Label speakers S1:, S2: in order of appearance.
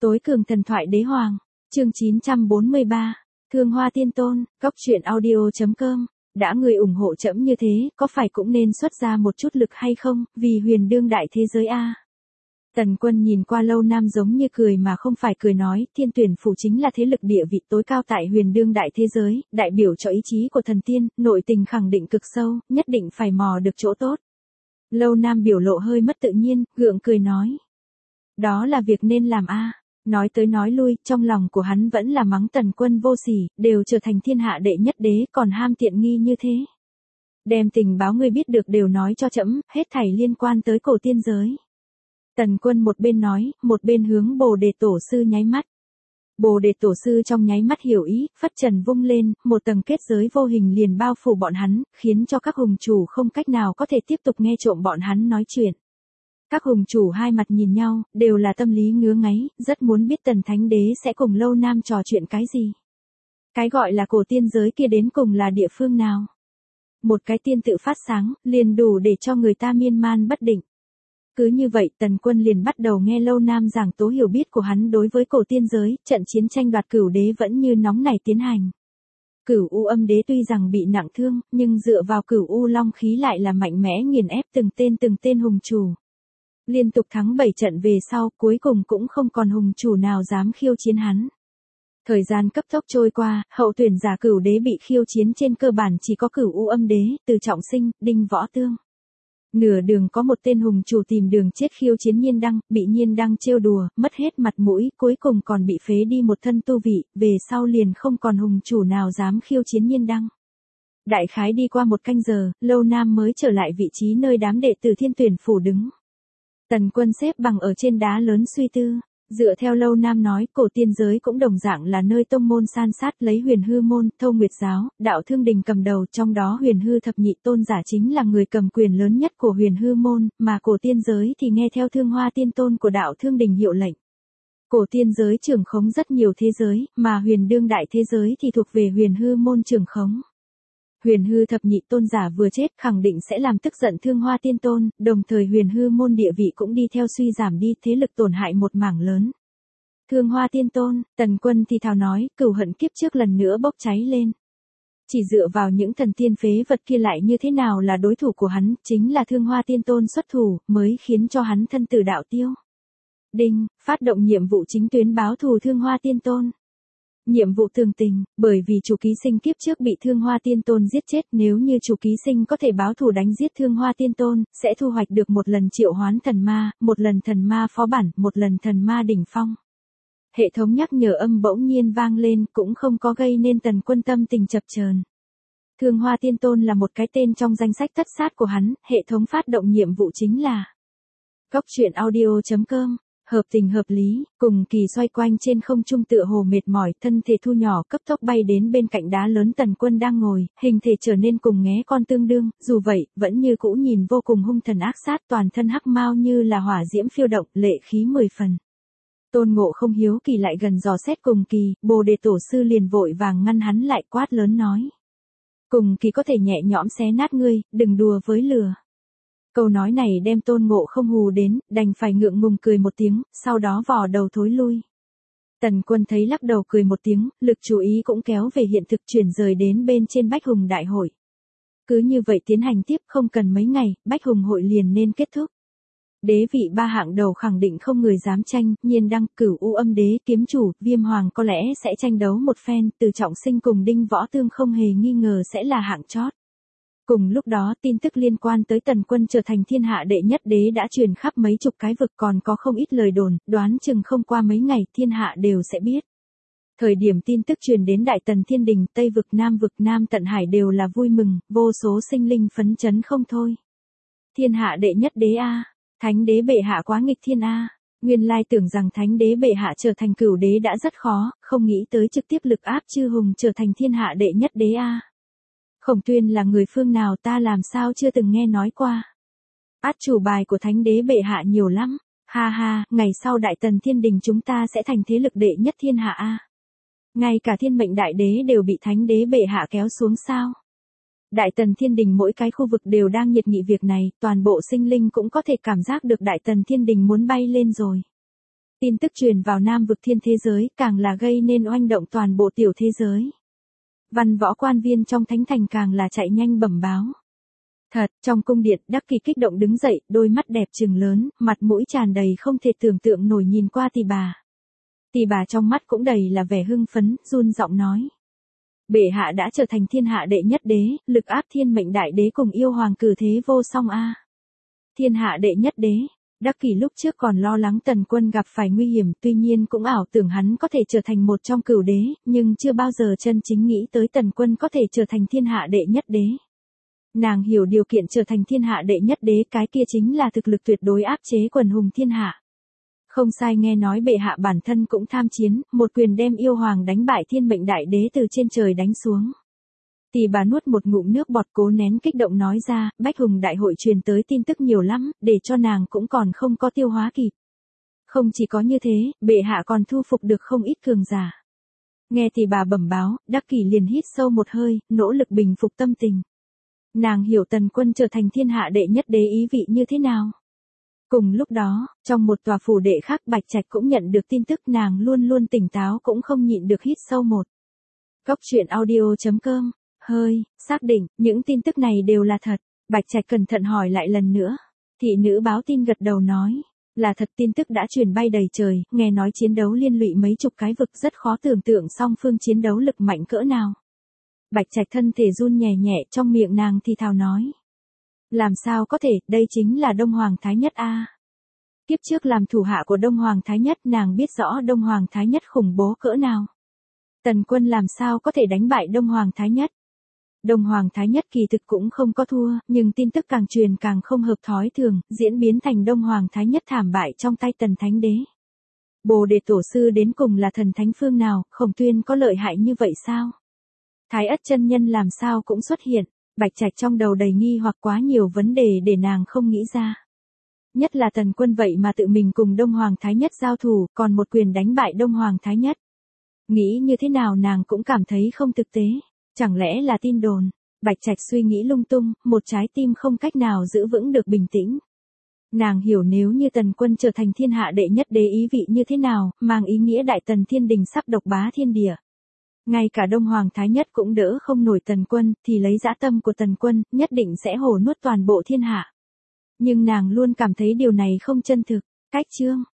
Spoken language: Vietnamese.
S1: Tối cường thần thoại đế hoàng, chương 943, Thương Hoa Tiên Tôn, Góc truyện audio.com. Đã người ủng hộ trẫm như thế, có phải cũng nên xuất ra một chút lực hay không, vì huyền đương đại thế giới a. Tần Quân nhìn qua Lâu Nam giống như cười mà không phải cười nói, Thiên Tuyển phủ chính là thế lực địa vị tối cao tại huyền đương đại thế giới, đại biểu cho ý chí của thần tiên, nội tình khẳng định cực sâu, nhất định phải mò được chỗ tốt. Lâu Nam biểu lộ hơi mất tự nhiên, gượng cười nói. Đó là việc nên làm a. Nói tới nói lui, trong lòng của hắn vẫn là mắng Tần Quân vô sỉ, đều trở thành thiên hạ đệ nhất đế, còn ham tiện nghi như thế. Đem tình báo ngươi biết được đều nói cho trẫm, hết thảy liên quan tới cổ tiên giới. Tần Quân một bên nói, một bên hướng Bồ Đề Tổ sư nháy mắt. Bồ Đề Tổ sư trong nháy mắt hiểu ý, phất trần vung lên, một tầng kết giới vô hình liền bao phủ bọn hắn, khiến cho các hùng chủ không cách nào có thể tiếp tục nghe trộm bọn hắn nói chuyện. Các hùng chủ hai mặt nhìn nhau, đều là tâm lý ngứa ngáy, rất muốn biết Tần Thánh Đế sẽ cùng Lâu Nam trò chuyện cái gì. Cái gọi là cổ tiên giới kia đến cùng là địa phương nào? Một cái tiên tự phát sáng, liền đủ để cho người ta miên man bất định. Cứ như vậy Tần Quân liền bắt đầu nghe Lâu Nam giảng tố hiểu biết của hắn đối với cổ tiên giới, trận chiến tranh đoạt cửu đế vẫn như nóng nảy tiến hành. Cửu U Âm Đế tuy rằng bị nặng thương, nhưng dựa vào Cửu U Long khí lại là mạnh mẽ nghiền ép từng tên hùng chủ. Liên tục thắng 7 trận về sau, cuối cùng cũng không còn hùng chủ nào dám khiêu chiến hắn. Thời gian cấp tốc trôi qua, hậu tuyển giả cửu đế bị khiêu chiến trên cơ bản chỉ có Cửu U Âm Đế, Từ Trọng Sinh, Đinh Võ Tương. Nửa đường có một tên hùng chủ tìm đường chết khiêu chiến Nhiên Đăng, bị Nhiên Đăng trêu đùa, mất hết mặt mũi, cuối cùng còn bị phế đi một thân tu vị, về sau liền không còn hùng chủ nào dám khiêu chiến Nhiên Đăng. Đại khái đi qua một canh giờ, Lâu Nam mới trở lại vị trí nơi đám đệ tử Thiên Tuyển phủ đứng. Tần Quân xếp bằng ở trên đá lớn suy tư, dựa theo Lâu Nam nói, cổ tiên giới cũng đồng dạng là nơi tông môn san sát lấy Huyền Hư môn, Thâu Nguyệt giáo, Đạo Thương Đình cầm đầu, trong đó Huyền Hư thập nhị tôn giả chính là người cầm quyền lớn nhất của Huyền Hư môn, mà cổ tiên giới thì nghe theo Thương Hoa Tiên Tôn của Đạo Thương Đình hiệu lệnh. Cổ tiên giới trưởng khống rất nhiều thế giới, mà huyền đương đại thế giới thì thuộc về Huyền Hư môn trưởng khống. Huyền Hư thập nhị tôn giả vừa chết khẳng định sẽ làm tức giận Thương Hoa Tiên Tôn, đồng thời Huyền Hư môn địa vị cũng đi theo suy giảm đi, thế lực tổn hại một mảng lớn. Thương Hoa Tiên Tôn, Tần Quân thì thào nói, cừu hận kiếp trước lần nữa bốc cháy lên. Chỉ dựa vào những thần tiên phế vật kia lại như thế nào là đối thủ của hắn, chính là Thương Hoa Tiên Tôn xuất thủ, mới khiến cho hắn thân tử đạo tiêu. Đinh, phát động nhiệm vụ chính tuyến báo thù Thương Hoa Tiên Tôn. Nhiệm vụ tường tình, bởi vì chủ ký sinh kiếp trước bị Thương Hoa Tiên Tôn giết chết, nếu như chủ ký sinh có thể báo thù đánh giết Thương Hoa Tiên Tôn, sẽ thu hoạch được một lần triệu hoán thần ma, một lần thần ma phó bản, một lần thần ma đỉnh phong. Hệ thống nhắc nhở âm bỗng nhiên vang lên, cũng không có gây nên Tần Quân tâm tình chập chờn. Thương Hoa Tiên Tôn là một cái tên trong danh sách tất sát của hắn, hệ thống phát động nhiệm vụ chính là Góc truyện audio.com. Hợp tình hợp lý, cùng kỳ xoay quanh trên không trung tựa hồ mệt mỏi, thân thể thu nhỏ cấp tốc bay đến bên cạnh đá lớn Tần Quân đang ngồi, hình thể trở nên cùng nghé con tương đương, dù vậy, vẫn như cũ nhìn vô cùng hung thần ác sát, toàn thân hắc mao như là hỏa diễm phiêu động, lệ khí 10 phần. Tôn Ngộ không hiếu kỳ lại gần dò xét cùng kỳ, Bồ Đề Tổ sư liền vội vàng ngăn hắn lại, quát lớn nói. Cùng kỳ có thể nhẹ nhõm xé nát ngươi, đừng đùa với lửa. Câu nói này đem Tôn Ngộ không hù đến, đành phải ngượng ngùng cười một tiếng, sau đó vò đầu thối lui. Tần Quân thấy lắc đầu cười một tiếng, lực chú ý cũng kéo về hiện thực, chuyển rời đến bên trên Bách Hùng Đại hội. Cứ như vậy tiến hành tiếp, không cần mấy ngày, Bách Hùng hội liền nên kết thúc. Đế vị ba hạng đầu khẳng định không người dám tranh, Nhiên Đăng, Cửu U Âm Đế, Kiếm Chủ, Viêm Hoàng có lẽ sẽ tranh đấu một phen, Từ Trọng Sinh cùng Đinh Võ Tương không hề nghi ngờ sẽ là hạng chót. Cùng lúc đó tin tức liên quan tới Tần Quân trở thành thiên hạ đệ nhất đế đã truyền khắp mấy chục cái vực, còn có không ít lời đồn, đoán chừng không qua mấy ngày thiên hạ đều sẽ biết. Thời điểm tin tức truyền đến Đại Tần Thiên Đình, Tây vực, Nam Tận Hải đều là vui mừng, vô số sinh linh phấn chấn không thôi. Thiên hạ đệ nhất đế a, Thánh đế bệ hạ quá nghịch thiên a. Nguyên lai tưởng rằng Thánh đế bệ hạ trở thành cửu đế đã rất khó, không nghĩ tới trực tiếp lực áp chư hùng trở thành thiên hạ đệ nhất đế a. Khổng Tuyên là người phương nào ta làm sao chưa từng nghe nói qua. Át chủ bài của Thánh đế bệ hạ nhiều lắm, ha ha, ngày sau Đại Tần Thiên Đình chúng ta sẽ thành thế lực đệ nhất thiên hạ a. Ngay cả thiên mệnh đại đế đều bị Thánh đế bệ hạ kéo xuống sao. Đại Tần Thiên Đình mỗi cái khu vực đều đang nhiệt nghị việc này, toàn bộ sinh linh cũng có thể cảm giác được Đại Tần Thiên Đình muốn bay lên rồi. Tin tức truyền vào Nam vực thiên thế giới càng là gây nên oanh động toàn bộ tiểu thế giới. Văn võ quan viên trong thánh thành càng là chạy nhanh bẩm báo. Thật, trong cung điện, Đắc Kỷ kích động đứng dậy, đôi mắt đẹp trừng lớn, mặt mũi tràn đầy không thể tưởng tượng nổi nhìn qua tỷ bà. Tỷ bà trong mắt cũng đầy là vẻ hưng phấn, run giọng nói. Bệ hạ đã trở thành thiên hạ đệ nhất đế, lực áp thiên mệnh đại đế cùng yêu hoàng cử thế vô song a. Thiên hạ đệ nhất đế. Đắc Kỷ lúc trước còn lo lắng Tần Quân gặp phải nguy hiểm, tuy nhiên cũng ảo tưởng hắn có thể trở thành một trong cửu đế, nhưng chưa bao giờ chân chính nghĩ tới Tần Quân có thể trở thành thiên hạ đệ nhất đế. Nàng hiểu điều kiện trở thành thiên hạ đệ nhất đế cái kia chính là thực lực tuyệt đối áp chế quần hùng thiên hạ. Không sai, nghe nói bệ hạ bản thân cũng tham chiến, một quyền đem yêu hoàng đánh bại thiên mệnh đại đế từ trên trời đánh xuống. Tỷ bà nuốt một ngụm nước bọt cố nén kích động nói ra, Bách Hùng đại hội truyền tới tin tức nhiều lắm, để cho nàng cũng còn không có tiêu hóa kịp. Không chỉ có như thế, bệ hạ còn thu phục được không ít cường giả. Nghe tỷ bà bẩm báo, Đắc Kỷ liền hít sâu một hơi, nỗ lực bình phục tâm tình. Nàng hiểu Tần Quân trở thành thiên hạ đệ nhất đế ý vị như thế nào. Cùng lúc đó, trong một tòa phủ đệ khác Bạch Trạch cũng nhận được tin tức, nàng luôn luôn tỉnh táo cũng không nhịn được hít sâu một. Góc truyện audio.com. Hơi, xác định, những tin tức này đều là thật. Bạch Trạch cẩn thận hỏi lại lần nữa. Thị nữ báo tin gật đầu nói. Là thật, tin tức đã truyền bay đầy trời, nghe nói chiến đấu liên lụy mấy chục cái vực, rất khó tưởng tượng song phương chiến đấu lực mạnh cỡ nào. Bạch Trạch thân thể run nhẹ nhẹ, trong miệng nàng thì thào nói. Làm sao có thể, đây chính là Đông Hoàng Thái Nhất a. Kiếp trước làm thủ hạ của Đông Hoàng Thái Nhất, nàng biết rõ Đông Hoàng Thái Nhất khủng bố cỡ nào. Tần Quân làm sao có thể đánh bại Đông Hoàng Thái Nhất. Đông Hoàng Thái Nhất kỳ thực cũng không có thua, nhưng tin tức càng truyền càng không hợp thói thường, diễn biến thành Đông Hoàng Thái Nhất thảm bại trong tay Tần Thánh Đế. Bồ Đề Tổ Sư đến cùng là thần thánh phương nào, Khổng Tuyên có lợi hại như vậy sao? Thái Ất chân nhân làm sao cũng xuất hiện, Bạch Trạch trong đầu đầy nghi hoặc, quá nhiều vấn đề để nàng không nghĩ ra. Nhất là Tần Quân vậy mà tự mình cùng Đông Hoàng Thái Nhất giao thủ, còn một quyền đánh bại Đông Hoàng Thái Nhất. Nghĩ như thế nào nàng cũng cảm thấy không thực tế. Chẳng lẽ là tin đồn? Bạch Trạch suy nghĩ lung tung, một trái tim không cách nào giữ vững được bình tĩnh. Nàng hiểu nếu như Tần Quân trở thành thiên hạ đệ nhất đế ý vị như thế nào, mang ý nghĩa Đại Tần Thiên Đình sắp độc bá thiên địa. Ngay cả Đông Hoàng Thái Nhất cũng đỡ không nổi Tần Quân, thì lấy dã tâm của Tần Quân, nhất định sẽ hổ nuốt toàn bộ thiên hạ. Nhưng nàng luôn cảm thấy điều này không chân thực. Cách chương